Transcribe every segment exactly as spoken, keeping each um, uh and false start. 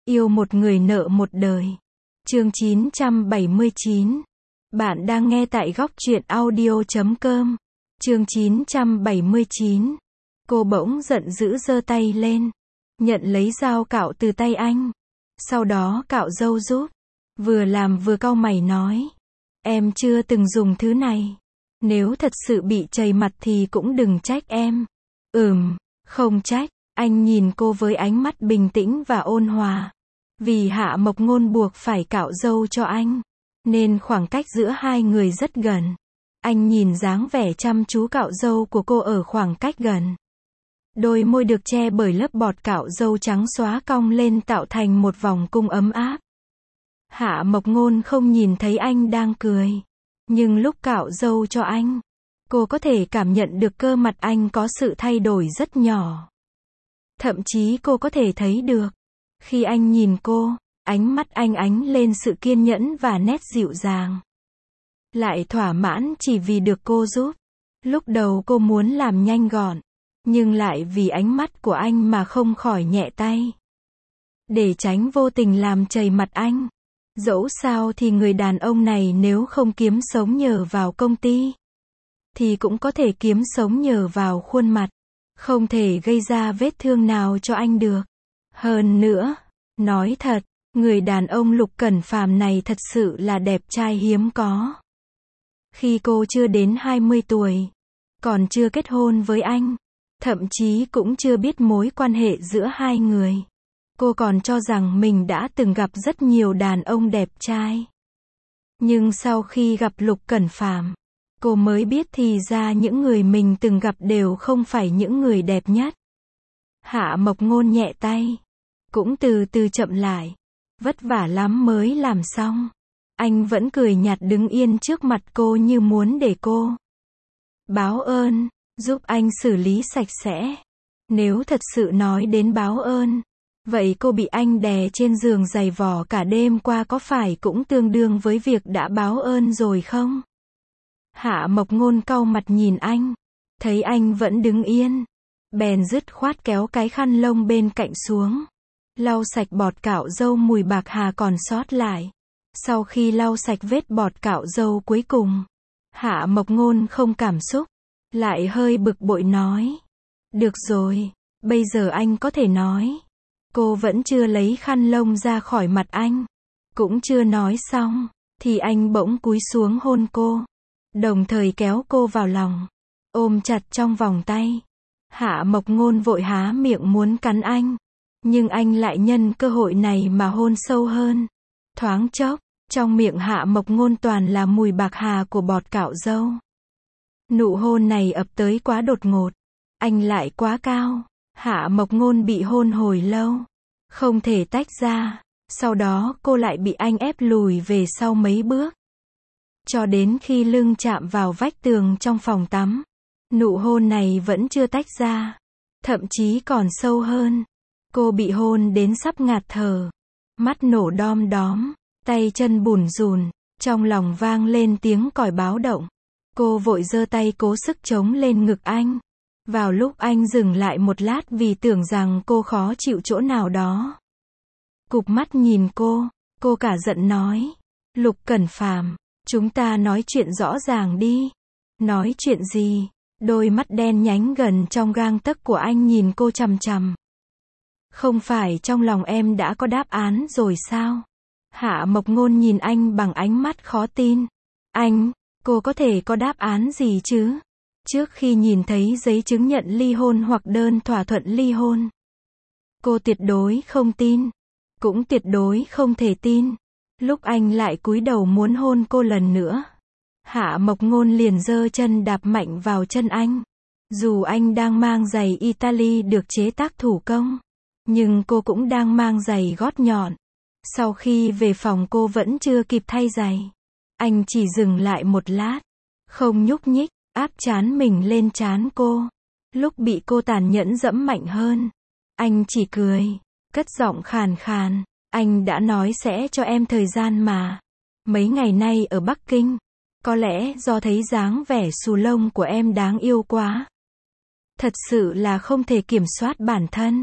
Yêu một người nợ một đời. Chương chín trăm bảy mươi chín. Bạn đang nghe tại góc truyện audio chấm com. Chương chín trăm bảy mươi chín. Cô bỗng giận dữ giơ tay lên, nhận lấy dao cạo từ tay anh. Sau đó cạo râu giúp. Vừa làm vừa cau mày nói. Em chưa từng dùng thứ này. Nếu thật sự bị chày mặt thì cũng đừng trách em. Ừm, không trách. Anh nhìn cô với ánh mắt bình tĩnh và ôn hòa. Vì Hạ Mộc Ngôn buộc phải cạo râu cho anh, nên khoảng cách giữa hai người rất gần. Anh nhìn dáng vẻ chăm chú cạo râu của cô ở khoảng cách gần. Đôi môi được che bởi lớp bọt cạo râu trắng xóa cong lên tạo thành một vòng cung ấm áp. Hạ Mộc Ngôn không nhìn thấy anh đang cười. Nhưng lúc cạo râu cho anh, cô có thể cảm nhận được cơ mặt anh có sự thay đổi rất nhỏ. Thậm chí cô có thể thấy được, khi anh nhìn cô, ánh mắt anh ánh lên sự kiên nhẫn và nét dịu dàng. Lại thỏa mãn chỉ vì được cô giúp. Lúc đầu cô muốn làm nhanh gọn, nhưng lại vì ánh mắt của anh mà không khỏi nhẹ tay. Để tránh vô tình làm chày mặt anh. Dẫu sao thì người đàn ông này nếu không kiếm sống nhờ vào công ty, thì cũng có thể kiếm sống nhờ vào khuôn mặt. Không thể gây ra vết thương nào cho anh được. Hơn nữa, nói thật, người đàn ông Lục Cẩn Phàm này thật sự là đẹp trai hiếm có. Khi cô chưa đến hai mươi tuổi, còn chưa kết hôn với anh, thậm chí cũng chưa biết mối quan hệ giữa hai người, cô còn cho rằng mình đã từng gặp rất nhiều đàn ông đẹp trai. Nhưng sau khi gặp Lục Cẩn Phàm, cô mới biết thì ra những người mình từng gặp đều không phải những người đẹp nhất. Hạ Mộc Ngôn nhẹ tay, cũng từ từ chậm lại. Vất vả lắm mới làm xong. Anh vẫn cười nhạt đứng yên trước mặt cô như muốn để cô báo ơn, giúp anh xử lý sạch sẽ. Nếu thật sự nói đến báo ơn, vậy cô bị anh đè trên giường giày vò cả đêm qua có phải cũng tương đương với việc đã báo ơn rồi không? Hạ Mộc Ngôn cau mặt nhìn anh, thấy anh vẫn đứng yên, bèn dứt khoát kéo cái khăn lông bên cạnh xuống, lau sạch bọt cạo râu mùi bạc hà còn sót lại. Sau khi lau sạch vết bọt cạo râu cuối cùng, Hạ Mộc Ngôn không cảm xúc, lại hơi bực bội nói. Được rồi, bây giờ anh có thể nói. Cô vẫn chưa lấy khăn lông ra khỏi mặt anh. Cũng chưa nói xong, thì anh bỗng cúi xuống hôn cô, đồng thời kéo cô vào lòng, ôm chặt trong vòng tay. Hạ Mộc Ngôn vội há miệng muốn cắn anh, nhưng anh lại nhân cơ hội này mà hôn sâu hơn. Thoáng chốc, trong miệng Hạ Mộc Ngôn toàn là mùi bạc hà của bọt cạo râu. Nụ hôn này ập tới quá đột ngột, anh lại quá cao. Hạ Mộc Ngôn bị hôn hồi lâu, không thể tách ra. Sau đó cô lại bị anh ép lùi về sau mấy bước, cho đến khi lưng chạm vào vách tường trong phòng tắm. Nụ hôn này vẫn chưa tách ra, thậm chí còn sâu hơn. Cô bị hôn đến sắp ngạt thở, mắt nổ đom đóm, tay chân bủn rủn, trong lòng vang lên tiếng còi báo động. Cô vội giơ tay cố sức chống lên ngực anh. Vào lúc anh dừng lại một lát vì tưởng rằng cô khó chịu chỗ nào đó, cụp mắt nhìn cô, cô cả giận nói. Lục Cẩn Phàm, chúng ta nói chuyện rõ ràng đi. Nói chuyện gì? Đôi mắt đen nhánh gần trong gang tấc của anh nhìn cô chằm chằm. Không phải trong lòng em đã có đáp án rồi sao? Hạ Mộc Ngôn nhìn anh bằng ánh mắt khó tin. Anh, cô có thể có đáp án gì chứ? Trước khi nhìn thấy giấy chứng nhận ly hôn hoặc đơn thỏa thuận ly hôn, cô tuyệt đối không tin, cũng tuyệt đối không thể tin. Lúc anh lại cúi đầu muốn hôn cô lần nữa, Hạ Mộc Ngôn liền giơ chân đạp mạnh vào chân anh. Dù anh đang mang giày Italy được chế tác thủ công, nhưng cô cũng đang mang giày gót nhọn. Sau khi về phòng cô vẫn chưa kịp thay giày. Anh chỉ dừng lại một lát, không nhúc nhích, áp trán mình lên trán cô. Lúc bị cô tàn nhẫn dẫm mạnh hơn, anh chỉ cười, cất giọng khàn khàn. Anh đã nói sẽ cho em thời gian mà. Mấy ngày nay ở Bắc Kinh, có lẽ do thấy dáng vẻ xù lông của em đáng yêu quá, thật sự là không thể kiểm soát bản thân.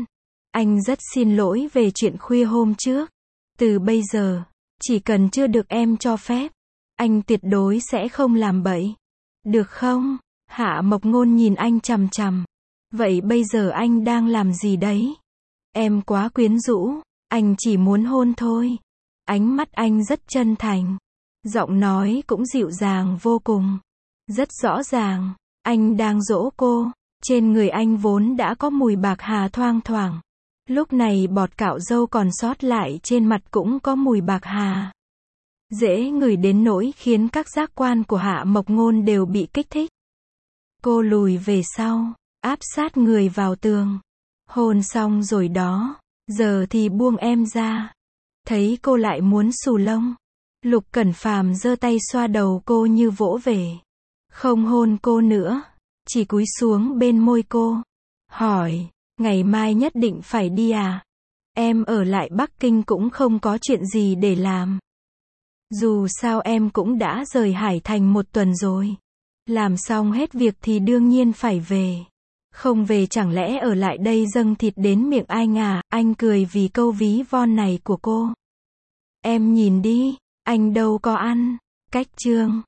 Anh rất xin lỗi về chuyện khuya hôm trước. Từ bây giờ, chỉ cần chưa được em cho phép, anh tuyệt đối sẽ không làm bậy. Được không? Hạ Mộc Ngôn nhìn anh chằm chằm. Vậy bây giờ anh đang làm gì đấy? Em quá quyến rũ, anh chỉ muốn hôn thôi. Ánh mắt anh rất chân thành. Giọng nói cũng dịu dàng vô cùng. Rất rõ ràng, anh đang dỗ cô. Trên người anh vốn đã có mùi bạc hà thoang thoảng. Lúc này bọt cạo râu còn sót lại trên mặt cũng có mùi bạc hà. Dễ ngửi đến nỗi khiến các giác quan của Hạ Mộc Ngôn đều bị kích thích. Cô lùi về sau, áp sát người vào tường. Hôn xong rồi đó, giờ thì buông em ra. Thấy cô lại muốn xù lông. Lục Cẩn Phàm giơ tay xoa đầu cô như vỗ về. Không hôn cô nữa, chỉ cúi xuống bên môi cô. Hỏi, ngày mai nhất định phải đi à? Em ở lại Bắc Kinh cũng không có chuyện gì để làm. Dù sao em cũng đã rời Hải Thành một tuần rồi. Làm xong hết việc thì đương nhiên phải về. Không về chẳng lẽ ở lại đây dâng thịt đến miệng anh à? Anh cười vì câu ví von này của cô. Em nhìn đi, anh đâu có ăn. Cách chương